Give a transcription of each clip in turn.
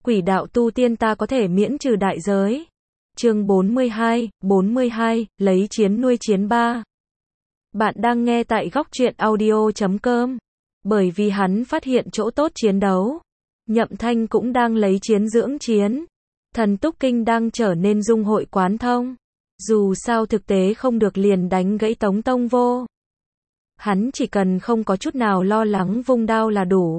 Quỷ đạo tu tiên ta có thể miễn trừ đại giới. Chương 42, lấy chiến nuôi chiến 3. Bạn đang nghe tại góc truyện audio.com. Bởi vì hắn phát hiện chỗ tốt chiến đấu. Nhậm Thanh cũng đang lấy chiến dưỡng chiến. Thần Túc Kinh đang trở nên dung hội quán thông. Dù sao thực tế không được liền đánh gãy Tống Tông Vô. Hắn chỉ cần không có chút nào lo lắng vung đao là đủ.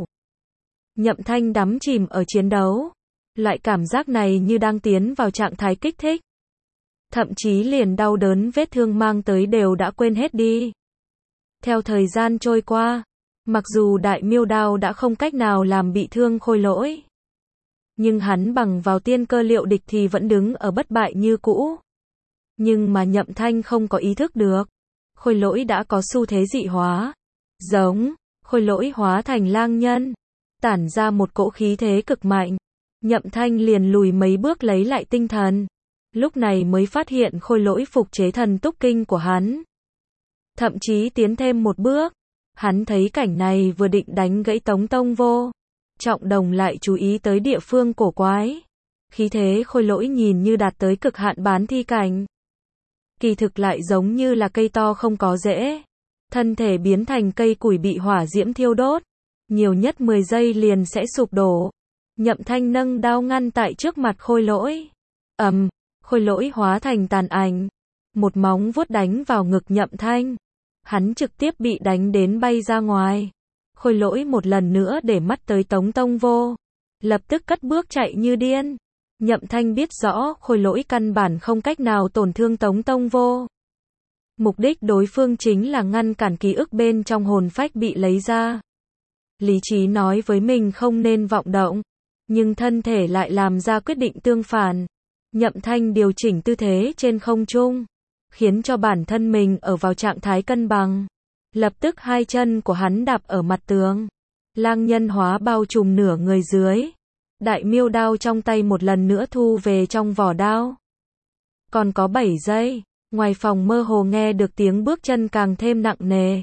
Nhậm Thanh đắm chìm ở chiến đấu. Loại cảm giác này như đang tiến vào trạng thái kích thích. Thậm chí liền đau đớn vết thương mang tới đều đã quên hết đi. Theo thời gian trôi qua, mặc dù đại miêu đao đã không cách nào làm bị thương Khôi Lỗi, nhưng hắn bằng vào tiên cơ liệu địch thì vẫn đứng ở bất bại như cũ. Nhưng mà Nhậm Thanh không có ý thức được, Khôi Lỗi đã có xu thế dị hóa. Giống, Khôi Lỗi hóa thành lang nhân, tản ra một cỗ khí thế cực mạnh. Nhậm Thanh liền lùi mấy bước lấy lại tinh thần. Lúc này mới phát hiện Khôi Lỗi phục chế Thần Túc Kinh của hắn. Thậm chí tiến thêm một bước. Hắn thấy cảnh này vừa định đánh gãy Tống Tông Vô. Trọng Đồng lại chú ý tới địa phương cổ quái. Khí thế Khôi Lỗi nhìn như đạt tới cực hạn bán thi cảnh. Kỳ thực lại giống như là cây to không có rễ. Thân thể biến thành cây củi bị hỏa diễm thiêu đốt. Nhiều nhất 10 giây liền sẽ sụp đổ. Nhậm Thanh nâng đao ngăn tại trước mặt Khôi Lỗi. Khôi Lỗi hóa thành tàn ảnh. Một móng vuốt đánh vào ngực Nhậm Thanh. Hắn trực tiếp bị đánh đến bay ra ngoài. Khôi Lỗi một lần nữa để mắt tới Tống Tông Vô. Lập tức cất bước chạy như điên. Nhậm Thanh biết rõ Khôi Lỗi căn bản không cách nào tổn thương Tống Tông Vô. Mục đích đối phương chính là ngăn cản ký ức bên trong hồn phách bị lấy ra. Lý trí nói với mình không nên vọng động. Nhưng thân thể lại làm ra quyết định tương phản. Nhậm Thanh điều chỉnh tư thế trên không trung, khiến cho bản thân mình ở vào trạng thái cân bằng. Lập tức hai chân của hắn đạp ở mặt tường. Lang nhân hóa bao trùm nửa người dưới. Đại miêu đao trong tay một lần nữa thu về trong vỏ đao. Còn có 7 giây, ngoài phòng mơ hồ nghe được tiếng bước chân càng thêm nặng nề.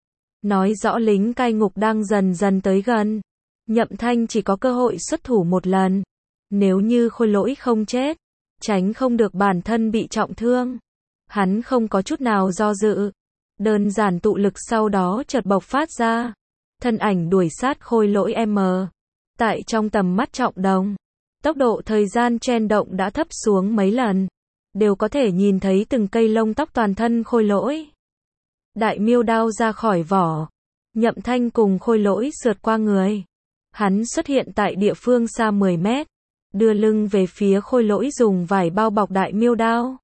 Nói rõ lính cai ngục đang dần dần tới gần. Nhậm Thanh chỉ có cơ hội xuất thủ một lần. Nếu như Khôi Lỗi không chết, tránh không được bản thân bị trọng thương. Hắn không có chút nào do dự. Đơn giản tụ lực sau đó chợt bộc phát ra. Thân ảnh đuổi sát Khôi Lỗi tại trong tầm mắt Trọng Đồng. Tốc độ thời gian chen động đã thấp xuống mấy lần. Đều có thể nhìn thấy từng cây lông tóc toàn thân Khôi Lỗi. Đại miêu đao ra khỏi vỏ. Nhậm Thanh cùng Khôi Lỗi sượt qua người. Hắn xuất hiện tại địa phương xa 10 mét. Đưa lưng về phía Khôi Lỗi dùng vải bao bọc đại miêu đao.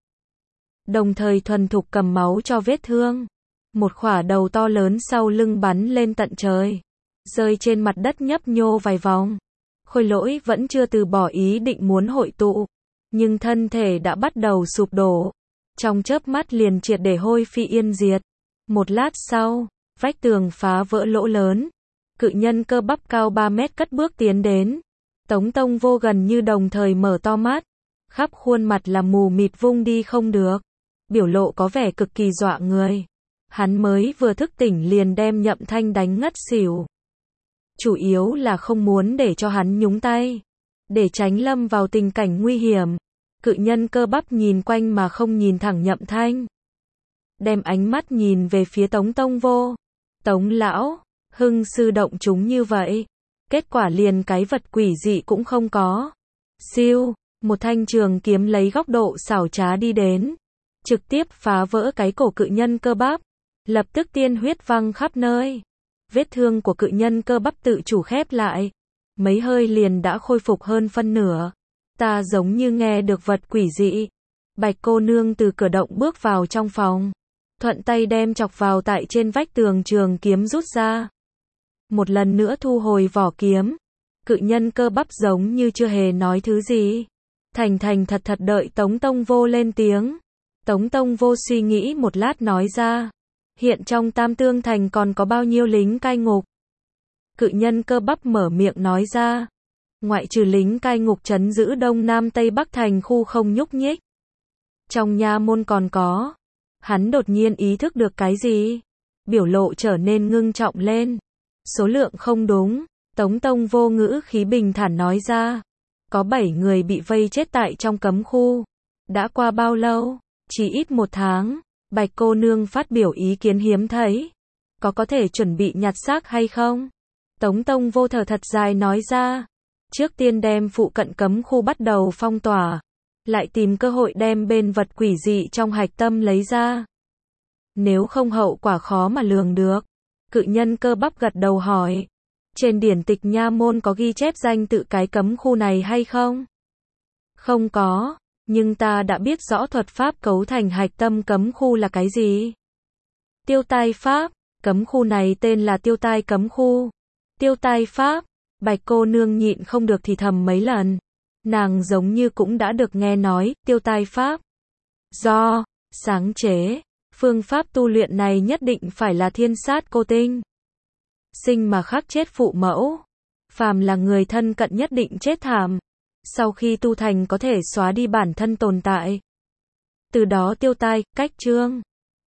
Đồng thời thuần thục cầm máu cho vết thương. Một khỏa đầu to lớn sau lưng bắn lên tận trời. Rơi trên mặt đất nhấp nhô vài vòng. Khôi Lỗi vẫn chưa từ bỏ ý định muốn hội tụ. Nhưng thân thể đã bắt đầu sụp đổ. Trong chớp mắt liền triệt để hôi phi yên diệt. Một lát sau, vách tường phá vỡ lỗ lớn. Cự nhân cơ bắp cao 3 mét cất bước tiến đến. Tống Tông Vô gần như đồng thời mở to mắt. Khắp khuôn mặt là mù mịt vung đi không được. Biểu lộ có vẻ cực kỳ dọa người. Hắn mới vừa thức tỉnh liền đem Nhậm Thanh đánh ngất xỉu. Chủ yếu là không muốn để cho hắn nhúng tay. Để tránh lâm vào tình cảnh nguy hiểm. Cự nhân cơ bắp nhìn quanh mà không nhìn thẳng Nhậm Thanh. Đem ánh mắt nhìn về phía Tống Tông Vô. Tống lão, hưng sư động chúng như vậy. Kết quả liền cái vật quỷ dị cũng không có. Siêu, một thanh trường kiếm lấy góc độ xảo trá đi đến. Trực tiếp phá vỡ cái cổ cự nhân cơ bắp. Lập tức tiên huyết văng khắp nơi. Vết thương của cự nhân cơ bắp tự chủ khép lại. Mấy hơi liền đã khôi phục hơn phân nửa. Ta giống như nghe được vật quỷ dị. Bạch cô nương từ cửa động bước vào trong phòng. Thuận tay đem chọc vào tại trên vách tường trường kiếm rút ra. Một lần nữa thu hồi vỏ kiếm. Cự nhân cơ bắp giống như chưa hề nói thứ gì. Thành thật thật đợi Tống Tông Vô lên tiếng. Tống Tông Vô suy nghĩ một lát nói ra. Hiện trong Tam Tương Thành còn có bao nhiêu lính cai ngục? Cự nhân cơ bắp mở miệng nói ra. Ngoại trừ lính cai ngục trấn giữ Đông Nam Tây Bắc thành khu không nhúc nhích. Trong nha môn còn có. Hắn đột nhiên ý thức được cái gì? Biểu lộ trở nên ngưng trọng lên. Số lượng không đúng. Tống Tông Vô ngữ khí bình thản nói ra. Có 7 người bị vây chết tại trong cấm khu. Đã qua bao lâu? Chỉ ít 1 tháng. Bạch cô nương phát biểu ý kiến hiếm thấy. Có thể chuẩn bị nhặt xác hay không? Tống Tông Vô thở thật dài nói ra. Trước tiên đem phụ cận cấm khu bắt đầu phong tỏa. Lại tìm cơ hội đem bên vật quỷ dị trong hạch tâm lấy ra. Nếu không hậu quả khó mà lường được. Cự nhân Cơ Bắp gật đầu hỏi. Trên điển tịch nha môn có ghi chép danh tự cái cấm khu này hay không? Không có, nhưng ta đã biết rõ thuật pháp cấu thành hạch tâm cấm khu là cái gì. Tiêu tai pháp, cấm khu này tên là tiêu tai cấm khu. Tiêu tai pháp, Bạch cô nương nhịn không được thì thầm mấy lần. Nàng giống như cũng đã được nghe nói, tiêu tai pháp. Do, sáng chế, phương pháp tu luyện này nhất định phải là thiên sát cô tinh. Sinh mà khắc chết phụ mẫu. Phàm là người thân cận nhất định chết thảm. Sau khi tu thành có thể xóa đi bản thân tồn tại. Từ đó tiêu tai, cách chương.